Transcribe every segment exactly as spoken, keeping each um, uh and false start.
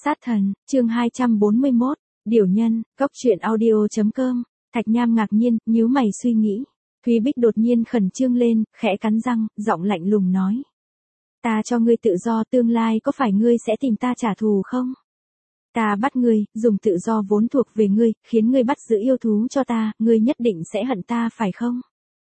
Sát thần, chương hai trăm bốn mươi mốt, Điểu nhân, cốc truyện audio chấm com. Thạch Nham ngạc nhiên, nhíu mày suy nghĩ. Thúy Bích đột nhiên khẩn trương lên, khẽ cắn răng, giọng lạnh lùng nói. Ta cho ngươi tự do, tương lai có phải ngươi sẽ tìm ta trả thù không? Ta bắt ngươi, dùng tự do vốn thuộc về ngươi, khiến ngươi bắt giữ yêu thú cho ta, ngươi nhất định sẽ hận ta phải không?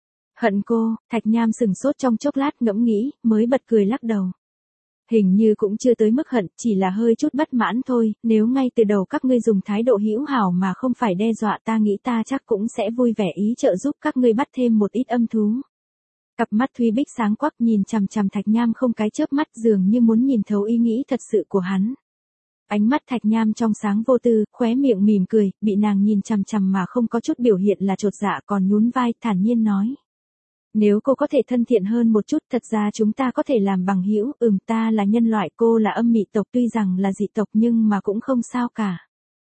Hận cô, Thạch Nham sừng sốt trong chốc lát ngẫm nghĩ, mới bật cười lắc đầu. Hình như cũng chưa tới mức hận, chỉ là hơi chút bất mãn thôi, nếu ngay từ đầu các ngươi dùng thái độ hữu hảo mà không phải đe dọa ta nghĩ ta chắc cũng sẽ vui vẻ ý trợ giúp các ngươi bắt thêm một ít âm thú. Cặp mắt Thúy Bích sáng quắc nhìn chằm chằm Thạch Nham không cái chớp mắt dường như muốn nhìn thấu ý nghĩ thật sự của hắn. Ánh mắt Thạch Nham trong sáng vô tư, khóe miệng mỉm cười, bị nàng nhìn chằm chằm mà không có chút biểu hiện là chột dạ còn nhún vai, thản nhiên nói. Nếu cô có thể thân thiện hơn một chút thật ra chúng ta có thể làm bằng hữu, ừm ta là nhân loại cô là âm mị tộc tuy rằng là dị tộc nhưng mà cũng không sao cả.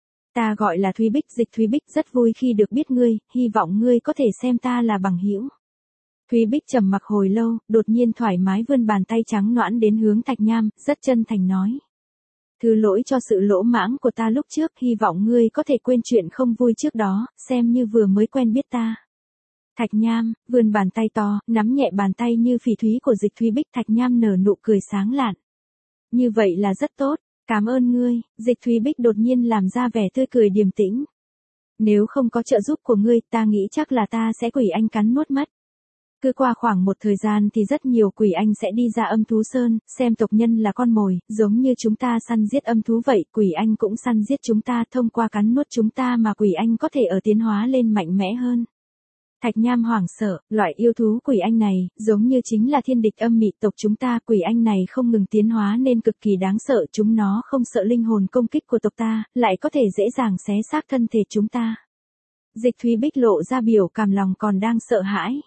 Ta gọi là Thúy Bích dịch Thúy Bích rất vui khi được biết ngươi, hy vọng ngươi có thể xem ta là bằng hữu. Thúy Bích trầm mặc hồi lâu, đột nhiên thoải mái vươn bàn tay trắng nõn đến hướng Thạch Nham, rất chân thành nói. Thứ lỗi cho sự lỗ mãng của ta lúc trước, hy vọng ngươi có thể quên chuyện không vui trước đó, xem như vừa mới quen biết ta. Thạch Nham, vươn bàn tay to, nắm nhẹ bàn tay như phỉ thúy của dịch Thúy Bích. Thạch Nham nở nụ cười sáng lạn. Như vậy là rất tốt, cảm ơn ngươi, dịch Thúy Bích đột nhiên làm ra vẻ tươi cười điềm tĩnh. Nếu không có trợ giúp của ngươi, ta nghĩ chắc là ta sẽ quỷ anh cắn nuốt mất. Cứ qua khoảng một thời gian thì rất nhiều quỷ anh sẽ đi ra âm thú sơn, xem tộc nhân là con mồi, giống như chúng ta săn giết âm thú vậy, quỷ anh cũng săn giết chúng ta, thông qua cắn nuốt chúng ta mà quỷ anh có thể ở tiến hóa lên mạnh mẽ hơn. Thạch Nham hoảng sợ, loại yêu thú quỷ anh này, giống như chính là thiên địch âm mị tộc chúng ta, quỷ anh này không ngừng tiến hóa nên cực kỳ đáng sợ, chúng nó không sợ linh hồn công kích của tộc ta, lại có thể dễ dàng xé xác thân thể chúng ta. Dịch Thúy Bích lộ ra biểu cảm lòng còn đang sợ hãi.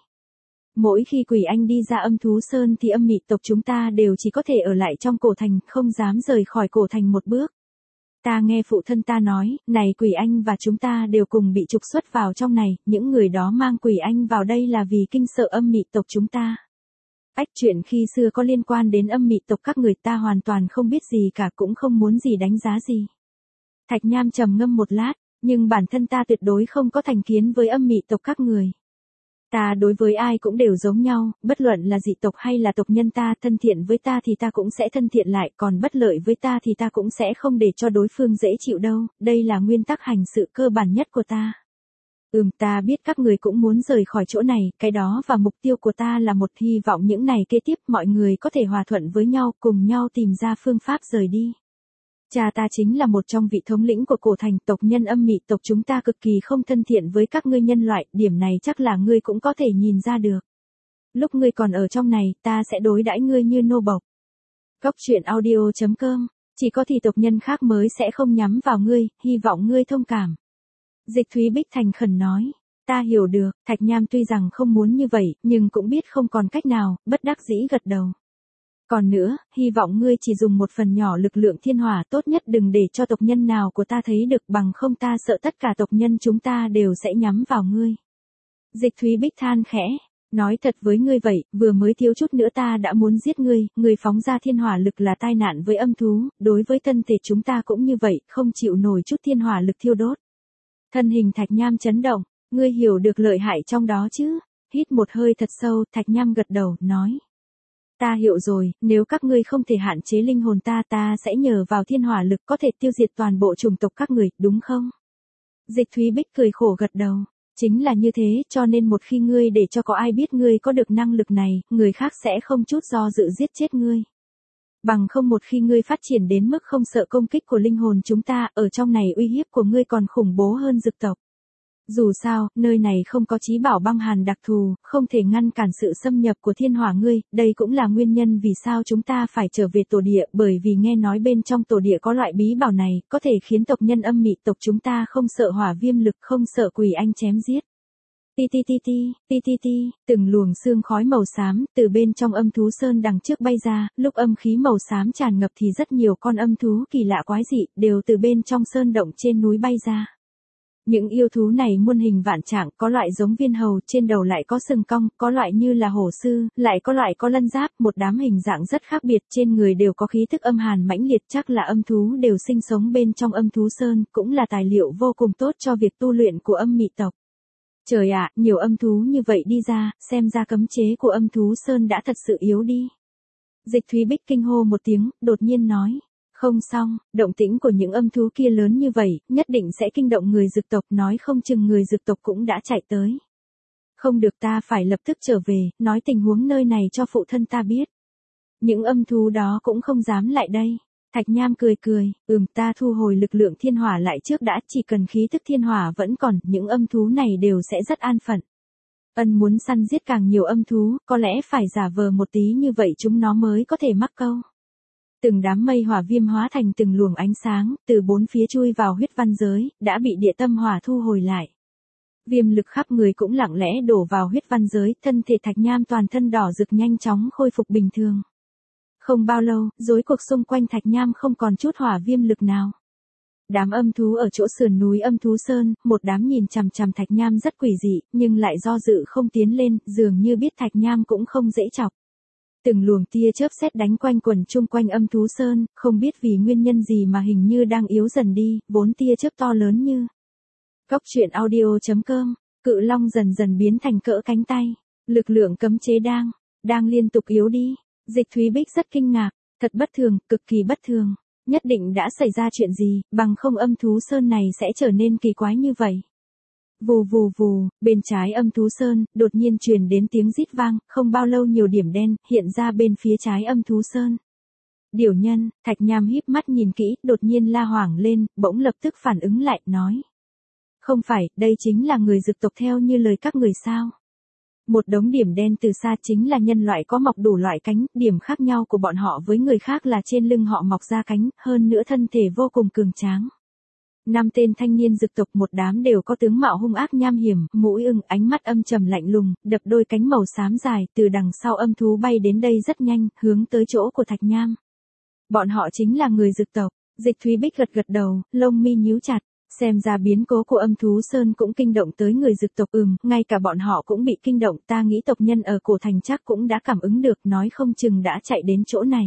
Mỗi khi quỷ anh đi ra âm thú sơn thì âm mị tộc chúng ta đều chỉ có thể ở lại trong cổ thành, không dám rời khỏi cổ thành một bước. Ta nghe phụ thân ta nói, này quỷ anh và chúng ta đều cùng bị trục xuất vào trong này, những người đó mang quỷ anh vào đây là vì kinh sợ âm mị tộc chúng ta. Ách chuyện khi xưa có liên quan đến âm mị tộc các người ta hoàn toàn không biết gì cả cũng không muốn gì đánh giá gì. Thạch Nham trầm ngâm một lát, nhưng bản thân ta tuyệt đối không có thành kiến với âm mị tộc các người. Ta đối với ai cũng đều giống nhau, bất luận là dị tộc hay là tộc nhân ta thân thiện với ta thì ta cũng sẽ thân thiện lại, còn bất lợi với ta thì ta cũng sẽ không để cho đối phương dễ chịu đâu, đây là nguyên tắc hành sự cơ bản nhất của ta. Ừm ta biết các người cũng muốn rời khỏi chỗ này, cái đó và mục tiêu của ta là một hy vọng những ngày kế tiếp mọi người có thể hòa thuận với nhau, cùng nhau tìm ra phương pháp rời đi. Cha ta chính là một trong vị thống lĩnh của cổ thành, tộc nhân âm mị tộc chúng ta cực kỳ không thân thiện với các ngươi nhân loại, điểm này chắc là ngươi cũng có thể nhìn ra được. Lúc ngươi còn ở trong này, ta sẽ đối đãi ngươi như nô bộc. Cốc truyện audio chấm com, chỉ có thì tộc nhân khác mới sẽ không nhắm vào ngươi, hy vọng ngươi thông cảm. Dịch Thúy Bích thành khẩn nói, ta hiểu được, Thạch Nham tuy rằng không muốn như vậy, nhưng cũng biết không còn cách nào, bất đắc dĩ gật đầu. Còn nữa, hy vọng ngươi chỉ dùng một phần nhỏ lực lượng thiên hỏa, tốt nhất đừng để cho tộc nhân nào của ta thấy được, bằng không ta sợ tất cả tộc nhân chúng ta đều sẽ nhắm vào ngươi. Dịch Thúy Bích than khẽ, nói thật với ngươi vậy, vừa mới thiếu chút nữa ta đã muốn giết ngươi, ngươi phóng ra thiên hỏa lực là tai nạn với âm thú, đối với thân thể chúng ta cũng như vậy, không chịu nổi chút thiên hỏa lực thiêu đốt. Thân hình Thạch Nham chấn động, ngươi hiểu được lợi hại trong đó chứ? Hít một hơi thật sâu, Thạch Nham gật đầu, nói. Ta hiểu rồi, nếu các ngươi không thể hạn chế linh hồn ta ta sẽ nhờ vào thiên hỏa lực có thể tiêu diệt toàn bộ chủng tộc các người, đúng không? Dịch Thúy Bích cười khổ gật đầu. Chính là như thế, cho nên một khi ngươi để cho có ai biết ngươi có được năng lực này, người khác sẽ không chút do dự giết chết ngươi. Bằng không một khi ngươi phát triển đến mức không sợ công kích của linh hồn chúng ta, ở trong này uy hiếp của ngươi còn khủng bố hơn dực tộc. Dù sao, nơi này không có chí bảo băng hàn đặc thù, không thể ngăn cản sự xâm nhập của thiên hỏa ngươi, đây cũng là nguyên nhân vì sao chúng ta phải trở về tổ địa, bởi vì nghe nói bên trong tổ địa có loại bí bảo này, có thể khiến tộc nhân âm mị tộc chúng ta không sợ hỏa viêm lực, không sợ quỷ anh chém giết. Ti ti ti ti, ti ti ti, từng luồng sương khói màu xám, từ bên trong âm thú sơn đằng trước bay ra, lúc âm khí màu xám tràn ngập thì rất nhiều con âm thú kỳ lạ quái dị, đều từ bên trong sơn động trên núi bay ra. Những yêu thú này muôn hình vạn trạng, có loại giống viên hầu, trên đầu lại có sừng cong, có loại như là hổ sư, lại có loại có lân giáp, một đám hình dạng rất khác biệt, trên người đều có khí thức âm hàn mãnh liệt, chắc là âm thú đều sinh sống bên trong âm thú sơn, cũng là tài liệu vô cùng tốt cho việc tu luyện của âm mị tộc. Trời ạ, nhiều âm thú như vậy đi ra, xem ra cấm chế của âm thú sơn đã thật sự yếu đi. Dịch Thúy Bích kinh hô một tiếng, đột nhiên nói. Không xong, động tĩnh của những âm thú kia lớn như vậy, nhất định sẽ kinh động người dực tộc, nói không chừng người dực tộc cũng đã chạy tới. Không được, ta phải lập tức trở về, nói tình huống nơi này cho phụ thân ta biết. Những âm thú đó cũng không dám lại đây. Thạch Nham cười cười, ừm, ta thu hồi lực lượng thiên hỏa lại trước đã, chỉ cần khí thức thiên hỏa vẫn còn, những âm thú này đều sẽ rất an phận. Ân muốn săn giết càng nhiều âm thú, có lẽ phải giả vờ một tí như vậy chúng nó mới có thể mắc câu. Từng đám mây hỏa viêm hóa thành từng luồng ánh sáng, từ bốn phía chui vào huyết văn giới, đã bị địa tâm hỏa thu hồi lại. Viêm lực khắp người cũng lặng lẽ đổ vào huyết văn giới, thân thể Thạch Nham toàn thân đỏ rực nhanh chóng khôi phục bình thường. Không bao lâu, rối cuộc xung quanh Thạch Nham không còn chút hỏa viêm lực nào. Đám âm thú ở chỗ sườn núi âm thú sơn, một đám nhìn chằm chằm Thạch Nham rất quỷ dị, nhưng lại do dự không tiến lên, dường như biết Thạch Nham cũng không dễ chọc. Từng luồng tia chớp sét đánh quanh quần chung quanh âm thú sơn, không biết vì nguyên nhân gì mà hình như đang yếu dần đi, bốn tia chớp to lớn như. Cốc truyện audio chấm com, cự long dần dần biến thành cỡ cánh tay, lực lượng cấm chế đang, đang liên tục yếu đi. Dịch Thúy Bích rất kinh ngạc, thật bất thường, cực kỳ bất thường, nhất định đã xảy ra chuyện gì, bằng không âm thú sơn này sẽ trở nên kỳ quái như vậy. Vù vù vù, bên trái âm thú sơn, đột nhiên truyền đến tiếng rít vang, không bao lâu nhiều điểm đen, hiện ra bên phía trái âm thú sơn. Điểu nhân, Thạch Nham híp mắt nhìn kỹ, đột nhiên la hoảng lên, bỗng lập tức phản ứng lại, nói. Không phải, đây chính là người dực tộc theo như lời các người sao. Một đống điểm đen từ xa chính là nhân loại có mọc đủ loại cánh, điểm khác nhau của bọn họ với người khác là trên lưng họ mọc ra cánh, hơn nữa thân thể vô cùng cường tráng. Năm tên thanh niên dực tộc một đám đều có tướng mạo hung ác nham hiểm, mũi ưng, ánh mắt âm trầm lạnh lùng, đập đôi cánh màu xám dài, từ đằng sau âm thú bay đến đây rất nhanh, hướng tới chỗ của Thạch Nham. Bọn họ chính là người dực tộc. Dịch Thúy Bích gật gật đầu, lông mi nhíu chặt, xem ra biến cố của âm thú sơn cũng kinh động tới người dực tộc, ừm, ngay cả bọn họ cũng bị kinh động, ta nghĩ tộc nhân ở cổ thành chắc cũng đã cảm ứng được, nói không chừng đã chạy đến chỗ này.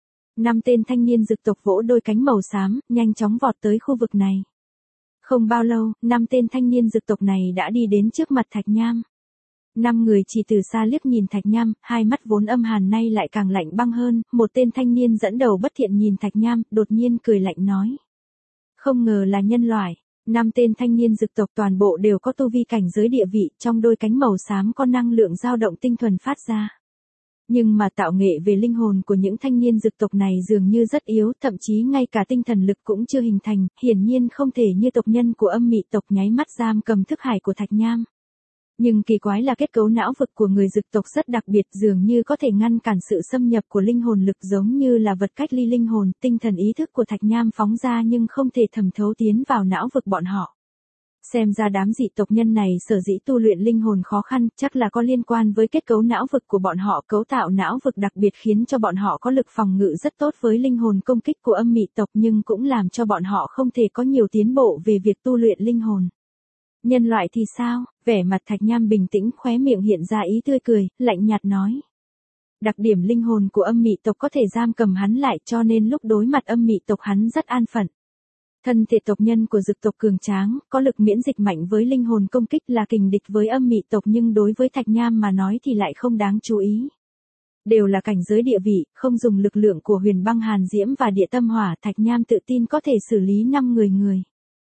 Năm tên thanh niên dực tộc vỗ đôi cánh màu xám, nhanh chóng vọt tới khu vực này. Không bao lâu, năm tên thanh niên dực tộc này đã đi đến trước mặt Thạch Nham. Năm người chỉ từ xa liếc nhìn Thạch Nham, hai mắt vốn âm hàn nay lại càng lạnh băng hơn, một tên thanh niên dẫn đầu bất thiện nhìn Thạch Nham, đột nhiên cười lạnh nói. Không ngờ là nhân loại. Năm tên thanh niên dực tộc toàn bộ đều có tu vi cảnh giới địa vị, trong đôi cánh màu xám có năng lượng dao động tinh thuần phát ra. Nhưng mà tạo nghệ về linh hồn của những thanh niên dực tộc này dường như rất yếu, thậm chí ngay cả tinh thần lực cũng chưa hình thành, hiển nhiên không thể như tộc nhân của âm mị tộc nháy mắt giam cầm thức hải của Thạch Nham. Nhưng kỳ quái là kết cấu não vực của người dực tộc rất đặc biệt, dường như có thể ngăn cản sự xâm nhập của linh hồn lực, giống như là vật cách ly linh hồn, tinh thần ý thức của Thạch Nham phóng ra nhưng không thể thẩm thấu tiến vào não vực bọn họ. Xem ra đám dị tộc nhân này sở dĩ tu luyện linh hồn khó khăn, chắc là có liên quan với kết cấu não vực của bọn họ, cấu tạo não vực đặc biệt khiến cho bọn họ có lực phòng ngự rất tốt với linh hồn công kích của âm mị tộc, nhưng cũng làm cho bọn họ không thể có nhiều tiến bộ về việc tu luyện linh hồn. Nhân loại thì sao? Vẻ mặt Thạch Nham bình tĩnh, khóe miệng hiện ra ý tươi cười, lạnh nhạt nói. Đặc điểm linh hồn của âm mị tộc có thể giam cầm hắn lại, cho nên lúc đối mặt âm mị tộc hắn rất an phận. Thân thể tộc nhân của dực tộc cường tráng, có lực miễn dịch mạnh với linh hồn công kích, là kình địch với âm mị tộc, nhưng đối với Thạch Nham mà nói thì lại không đáng chú ý. Đều là cảnh giới địa vị, không dùng lực lượng của huyền băng hàn diễm và địa tâm hỏa, Thạch Nham tự tin có thể xử lý năm người người.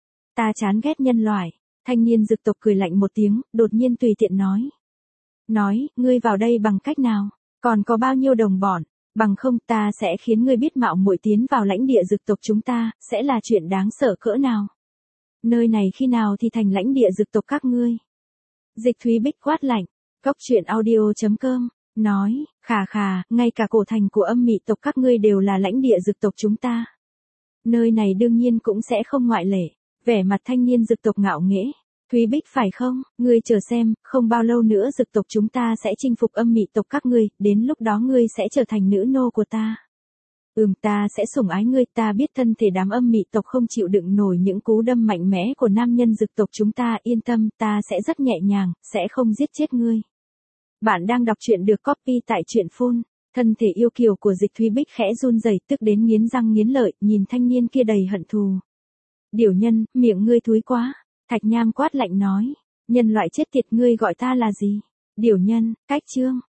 Ta chán ghét nhân loại. Thanh niên dực tộc cười lạnh một tiếng, đột nhiên tùy tiện nói. Nói, ngươi vào đây bằng cách nào? Còn có bao nhiêu đồng bọn? Bằng không ta sẽ khiến ngươi biết mạo muội tiến vào lãnh địa dực tộc chúng ta, sẽ là chuyện đáng sợ cỡ nào. Nơi này khi nào thì thành lãnh địa dực tộc các ngươi? Dịch Thúy Bích quát lạnh, cốc truyện audio chấm com, nói, khà khà, ngay cả cổ thành của âm mị tộc các ngươi đều là lãnh địa dực tộc chúng ta. Nơi này đương nhiên cũng sẽ không ngoại lệ. Vẻ mặt thanh niên dực tộc ngạo nghễ. Thúy Bích phải không, ngươi chờ xem, không bao lâu nữa dực tộc chúng ta sẽ chinh phục âm mị tộc các ngươi, đến lúc đó ngươi sẽ trở thành nữ nô của ta. Ừm, ta sẽ sủng ái ngươi, ta biết thân thể đám âm mị tộc không chịu đựng nổi những cú đâm mạnh mẽ của nam nhân dực tộc chúng ta, yên tâm, ta sẽ rất nhẹ nhàng, sẽ không giết chết ngươi. Bạn đang đọc truyện được copy tại truyện phun. Thân thể yêu kiều của Dịch Thúy Bích khẽ run rẩy, tức đến nghiến răng nghiến lợi, nhìn thanh niên kia đầy hận thù. Điểu nhân, miệng ngươi thúi quá. Thạch Nham quát lạnh nói. Nhân loại chết tiệt, ngươi gọi ta là gì? Điểu nhân, cách chương.